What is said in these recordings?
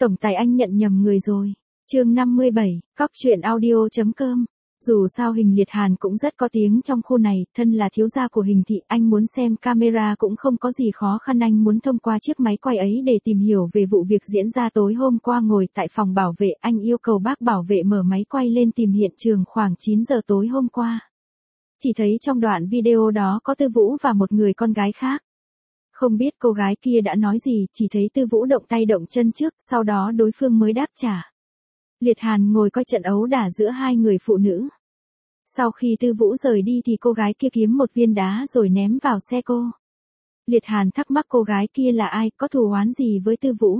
Tổng tài anh nhận nhầm người rồi. Chương 57, Cóc truyện audio.com. Dù sao Hình Liệt Hàn cũng rất có tiếng trong khu này, thân là thiếu gia của Hình thị, anh muốn xem camera cũng không có gì khó khăn, anh muốn thông qua chiếc máy quay ấy để tìm hiểu về vụ việc diễn ra tối hôm qua. Ngồi tại phòng bảo vệ, anh yêu cầu bác bảo vệ mở máy quay lên tìm hiện trường khoảng 9 giờ tối hôm qua. Chỉ thấy trong đoạn video đó có Tư Vũ và một người con gái khác. Không biết cô gái kia đã nói gì, chỉ thấy Tư Vũ động tay động chân trước, sau đó đối phương mới đáp trả. Liệt Hàn ngồi coi trận ấu đả giữa hai người phụ nữ. Sau khi Tư Vũ rời đi thì cô gái kia kiếm một viên đá rồi ném vào xe cô. Liệt Hàn thắc mắc cô gái kia là ai, có thù oán gì với Tư Vũ.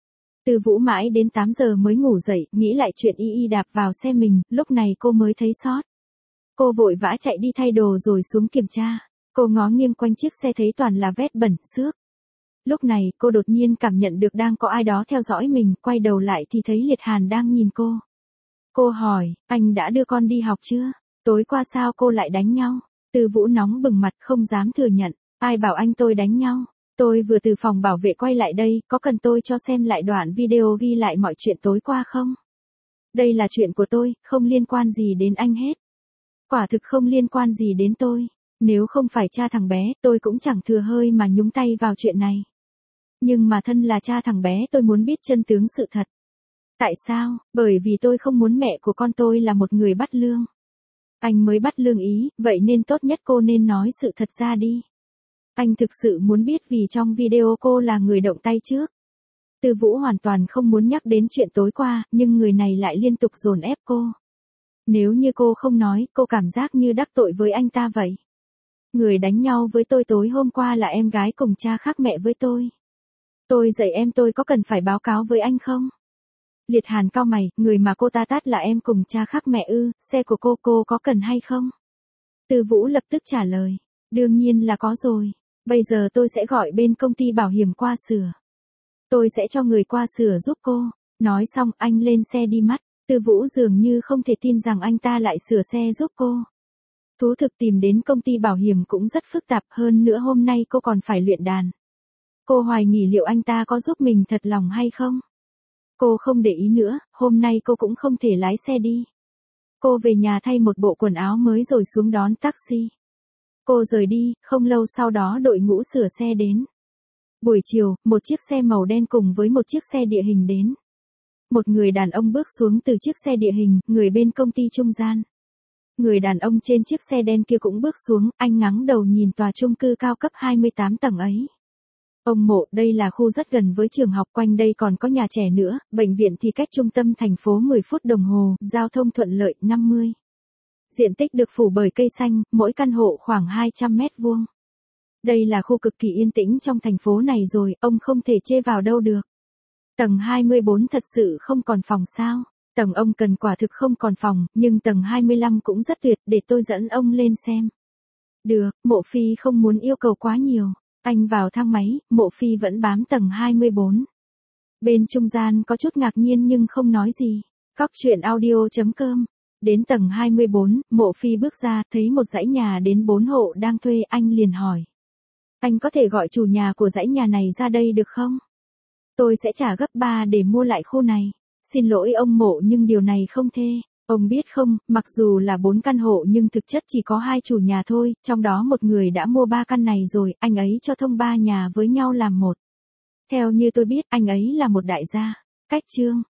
Tư Vũ mãi đến 8 giờ mới ngủ dậy, nghĩ lại chuyện y đạp vào xe mình, lúc này cô mới thấy sót. Cô vội vã chạy đi thay đồ rồi xuống kiểm tra. Cô ngó nghiêng quanh chiếc xe thấy toàn là vết bẩn, xước. Lúc này cô đột nhiên cảm nhận được đang có ai đó theo dõi mình, quay đầu lại thì thấy Liệt Hàn đang nhìn cô. Cô hỏi, anh đã đưa con đi học chưa? Tối qua sao cô lại đánh nhau? Tư Vũ nóng bừng mặt không dám thừa nhận. Ai bảo anh tôi đánh nhau? Tôi vừa từ phòng bảo vệ quay lại đây, có cần tôi cho xem lại đoạn video ghi lại mọi chuyện tối qua không? Đây là chuyện của tôi, không liên quan gì đến anh hết. Quả thực không liên quan gì đến tôi. Nếu không phải cha thằng bé, tôi cũng chẳng thừa hơi mà nhúng tay vào chuyện này. Nhưng mà thân là cha thằng bé, tôi muốn biết chân tướng sự thật. Tại sao? Bởi vì tôi không muốn mẹ của con tôi là một người bắt lương. Anh mới bắt lương ý, vậy nên tốt nhất cô nên nói sự thật ra đi. Anh thực sự muốn biết vì trong video cô là người động tay trước. Tư Vũ hoàn toàn không muốn nhắc đến chuyện tối qua, nhưng người này lại liên tục dồn ép cô. Nếu như cô không nói, cô cảm giác như đắc tội với anh ta vậy. Người đánh nhau với tôi tối hôm qua là em gái cùng cha khác mẹ với tôi. Tôi dạy em, tôi có cần phải báo cáo với anh không? Liệt Hàn cau mày, người mà cô ta tát là em cùng cha khác mẹ ư, xe của cô có cần hay không? Tư Vũ lập tức trả lời, đương nhiên là có rồi, bây giờ tôi sẽ gọi bên công ty bảo hiểm qua sửa. Tôi sẽ cho người qua sửa giúp cô. Nói xong anh lên xe đi mất. Tư Vũ dường như không thể tin rằng anh ta lại sửa xe giúp cô. Thú thực tìm đến công ty bảo hiểm cũng rất phức tạp, hơn nữa hôm nay cô còn phải luyện đàn. Cô hoài nghi liệu anh ta có giúp mình thật lòng hay không. Cô không để ý nữa, hôm nay cô cũng không thể lái xe đi. Cô về nhà thay một bộ quần áo mới rồi xuống đón taxi. Cô rời đi, không lâu sau đó đội ngũ sửa xe đến. Buổi chiều, một chiếc xe màu đen cùng với một chiếc xe địa hình đến. Một người đàn ông bước xuống từ chiếc xe địa hình, người bên công ty trung gian. Người đàn ông trên chiếc xe đen kia cũng bước xuống, anh ngẩng đầu nhìn tòa chung cư cao cấp 28 tầng ấy. Ông Mộ, đây là khu rất gần với trường học, quanh đây còn có nhà trẻ nữa, bệnh viện thì cách trung tâm thành phố 10 phút đồng hồ, giao thông thuận lợi 50. Diện tích được phủ bởi cây xanh, mỗi căn hộ khoảng 200 mét vuông. Đây là khu cực kỳ yên tĩnh trong thành phố này rồi, ông không thể chê vào đâu được. Tầng 24 thật sự không còn phòng sao? Tầng ông cần quả thực không còn phòng, nhưng tầng 25 cũng rất tuyệt, để tôi dẫn ông lên xem. Được, Mộ Phi không muốn yêu cầu quá nhiều. Anh vào thang máy, Mộ Phi vẫn bám tầng 24. Bên trung gian có chút ngạc nhiên nhưng không nói gì. Cóc truyện audio.com. Đến tầng 24, Mộ Phi bước ra, thấy một dãy nhà đến 4 hộ đang thuê, anh liền hỏi. Anh có thể gọi chủ nhà của dãy nhà này ra đây được không? Tôi sẽ trả gấp 3 để mua lại khu này. Xin lỗi ông Mộ nhưng điều này không thể. Ông biết không, mặc dù là 4 căn hộ nhưng thực chất chỉ có 2 chủ nhà thôi, trong đó một người đã mua 3 căn này rồi, anh ấy cho thông 3 nhà với nhau làm một. Theo như tôi biết, anh ấy là một đại gia. Cách chương.